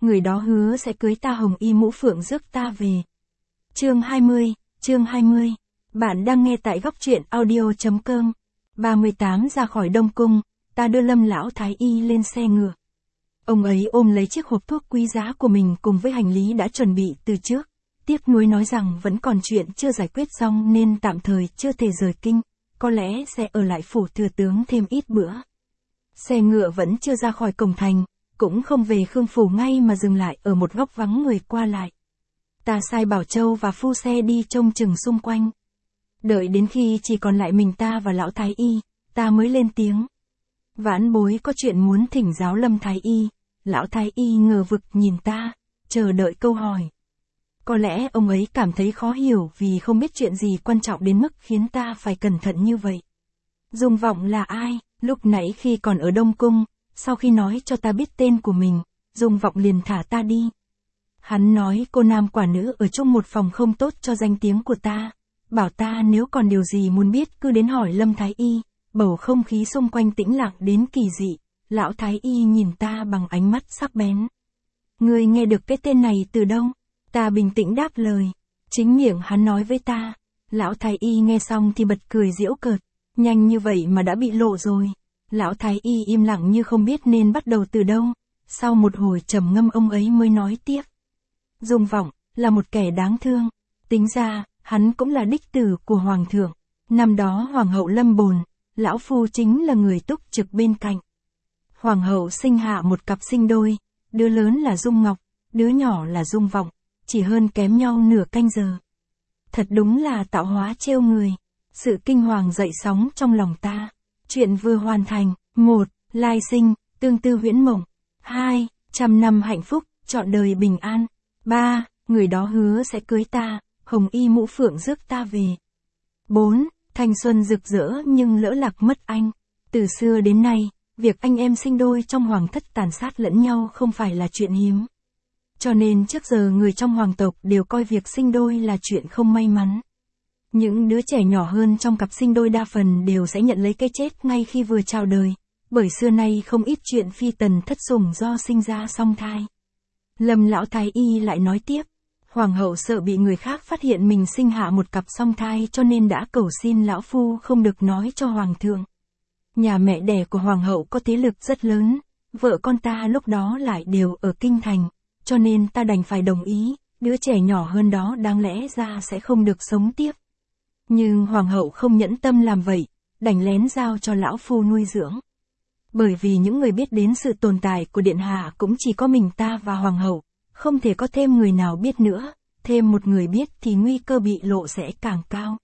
người đó hứa sẽ cưới ta, hồng y mũ phượng rước ta về. Chương 20. Bạn đang nghe tại góc truyện audio.com. 38 ra khỏi Đông Cung, ta đưa Lâm lão thái y lên xe ngựa. Ông ấy ôm lấy chiếc hộp thuốc quý giá của mình cùng với hành lý đã chuẩn bị từ trước. Tiếc nuối nói rằng vẫn còn chuyện chưa giải quyết xong nên tạm thời chưa thể rời kinh, có lẽ sẽ ở lại phủ thừa tướng thêm ít bữa. Xe ngựa vẫn chưa ra khỏi cổng thành, cũng không về Khương phủ ngay mà dừng lại ở một góc vắng người qua lại. Ta sai Bảo Châu và phu xe đi trông chừng xung quanh. Đợi đến khi chỉ còn lại mình ta và lão thái y, ta mới lên tiếng. Vãn bối có chuyện muốn thỉnh giáo Lâm thái y. Lão thái y ngờ vực nhìn ta, chờ đợi câu hỏi. Có lẽ ông ấy cảm thấy khó hiểu vì không biết chuyện gì quan trọng đến mức khiến ta phải cẩn thận như vậy. Dung Vọng là ai? Lúc nãy khi còn ở Đông Cung, sau khi nói cho ta biết tên của mình, Dung Vọng liền thả ta đi. Hắn nói cô nam quả nữ ở chung một phòng không tốt cho danh tiếng của ta, bảo ta nếu còn điều gì muốn biết cứ đến hỏi Lâm thái y. Bầu không khí xung quanh tĩnh lặng đến kỳ dị, lão thái y nhìn ta bằng ánh mắt sắc bén. Ngươi nghe được cái tên này từ đâu? Ta bình tĩnh đáp lời. Chính miệng hắn nói với ta. Lão thái y nghe xong thì bật cười giễu cợt. Nhanh như vậy mà đã bị lộ rồi. Lão thái y im lặng như không biết nên bắt đầu từ đâu. Sau một hồi trầm ngâm ông ấy mới nói tiếp. Dung Vọng là một kẻ đáng thương. Tính ra, hắn cũng là đích tử của hoàng thượng. Năm đó hoàng hậu lâm bồn, lão phu chính là người túc trực bên cạnh. Hoàng hậu sinh hạ một cặp sinh đôi, đứa lớn là Dung Ngọc, đứa nhỏ là Dung Vọng, chỉ hơn kém nhau nửa canh giờ. Thật đúng là tạo hóa trêu người. Sự kinh hoàng dậy sóng trong lòng ta. Chuyện vừa hoàn thành. 1. Lai sinh, tương tư huyễn mộng. 2. Trăm năm hạnh phúc, trọn đời bình an. 3. Người đó hứa sẽ cưới ta, hồng y mũ phượng rước ta về. 4. Thanh xuân rực rỡ nhưng lỡ lạc mất anh. Từ xưa đến nay, việc anh em sinh đôi trong hoàng thất tàn sát lẫn nhau không phải là chuyện hiếm. Cho nên trước giờ người trong hoàng tộc đều coi việc sinh đôi là chuyện không may mắn. Những đứa trẻ nhỏ hơn trong cặp sinh đôi đa phần đều sẽ nhận lấy cái chết ngay khi vừa chào đời, bởi xưa nay không ít chuyện phi tần thất sủng do sinh ra song thai. Lâm lão thái y lại nói tiếp, hoàng hậu sợ bị người khác phát hiện mình sinh hạ một cặp song thai cho nên đã cầu xin lão phu không được nói cho hoàng thượng. Nhà mẹ đẻ của hoàng hậu có thế lực rất lớn, vợ con ta lúc đó lại đều ở kinh thành, cho nên ta đành phải đồng ý, đứa trẻ nhỏ hơn đó đáng lẽ ra sẽ không được sống tiếp. Nhưng hoàng hậu không nhẫn tâm làm vậy, đành lén giao cho lão phu nuôi dưỡng. Bởi vì những người biết đến sự tồn tại của điện hạ cũng chỉ có mình ta và hoàng hậu, không thể có thêm người nào biết nữa, thêm một người biết thì nguy cơ bị lộ sẽ càng cao.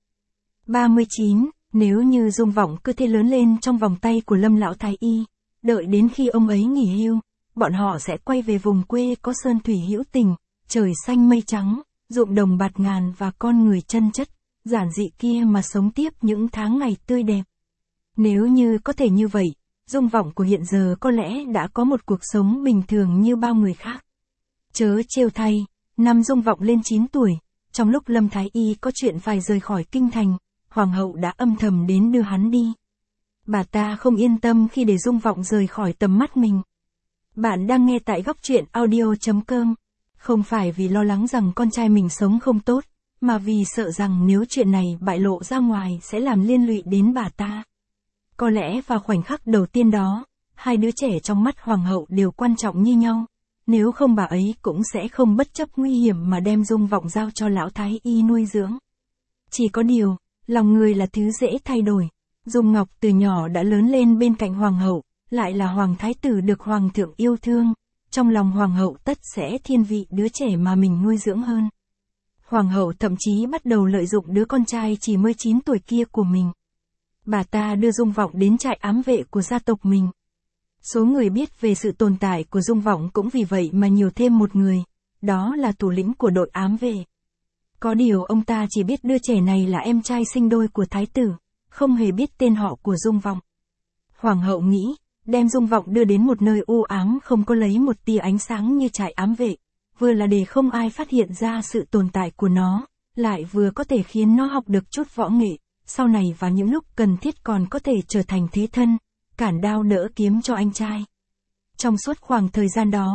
39. Nếu như Dung Vọng cứ thế lớn lên trong vòng tay của Lâm lão thái y, đợi đến khi ông ấy nghỉ hưu, bọn họ sẽ quay về vùng quê có sơn thủy hữu tình, trời xanh mây trắng, ruộng đồng bạt ngàn và con người chân chất, giản dị kia mà sống tiếp những tháng ngày tươi đẹp. Nếu như có thể như vậy, Dung Vọng của hiện giờ có lẽ đã có một cuộc sống bình thường như bao người khác. Chớ trêu thay, năm Dung Vọng lên 9 tuổi, trong lúc Lâm thái y có chuyện phải rời khỏi kinh thành, hoàng hậu đã âm thầm đến đưa hắn đi. Bà ta không yên tâm khi để Dung Vọng rời khỏi tầm mắt mình. Bạn đang nghe tại góc truyện audio.com. Không phải vì lo lắng rằng con trai mình sống không tốt, mà vì sợ rằng nếu chuyện này bại lộ ra ngoài sẽ làm liên lụy đến bà ta. Có lẽ vào khoảnh khắc đầu tiên đó, hai đứa trẻ trong mắt hoàng hậu đều quan trọng như nhau. Nếu không bà ấy cũng sẽ không bất chấp nguy hiểm mà đem Dung Vọng giao cho lão thái y nuôi dưỡng. Chỉ có điều, lòng người là thứ dễ thay đổi. Dung Ngọc từ nhỏ đã lớn lên bên cạnh hoàng hậu, lại là hoàng thái tử được hoàng thượng yêu thương. Trong lòng hoàng hậu tất sẽ thiên vị đứa trẻ mà mình nuôi dưỡng hơn. Hoàng hậu thậm chí bắt đầu lợi dụng đứa con trai chỉ mới 9 tuổi kia của mình. Bà ta đưa Dung Vọng đến trại ám vệ của gia tộc mình. Số người biết về sự tồn tại của Dung Vọng cũng vì vậy mà nhiều thêm một người, đó là thủ lĩnh của đội ám vệ. Có điều ông ta chỉ biết đứa trẻ này là em trai sinh đôi của thái tử, không hề biết tên họ của Dung Vọng. Hoàng hậu nghĩ, đem Dung Vọng đưa đến một nơi u ám không có lấy một tia ánh sáng như trại ám vệ, vừa là để không ai phát hiện ra sự tồn tại của nó, lại vừa có thể khiến nó học được chút võ nghệ, sau này vào những lúc cần thiết còn có thể trở thành thế thân, cản đao đỡ kiếm cho anh trai. Trong suốt khoảng thời gian đó,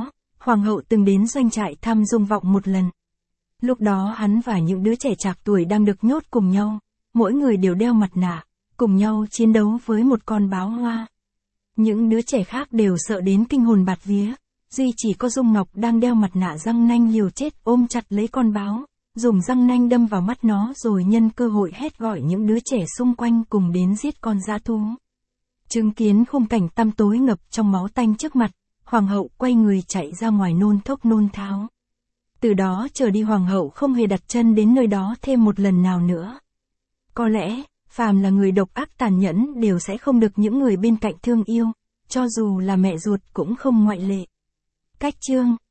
Hoàng hậu từng đến doanh trại thăm Dung Vọng một lần. Lúc đó hắn và những đứa trẻ trạc tuổi đang được nhốt cùng nhau, mỗi người đều đeo mặt nạ, cùng nhau chiến đấu với một con báo hoa. Những đứa trẻ khác đều sợ đến kinh hồn bạt vía, duy chỉ có Dung Ngọc đang đeo mặt nạ răng nanh liều chết ôm chặt lấy con báo, dùng răng nanh đâm vào mắt nó rồi nhân cơ hội hét gọi những đứa trẻ xung quanh cùng đến giết con dã thú. Chứng kiến khung cảnh tăm tối ngập trong máu tanh trước mặt, Hoàng hậu quay người chạy ra ngoài nôn thốc nôn tháo. Từ đó trở đi Hoàng hậu không hề đặt chân đến nơi đó thêm một lần nào nữa. Có lẽ, phàm là người độc ác tàn nhẫn đều sẽ không được những người bên cạnh thương yêu, cho dù là mẹ ruột cũng không ngoại lệ. Cách chương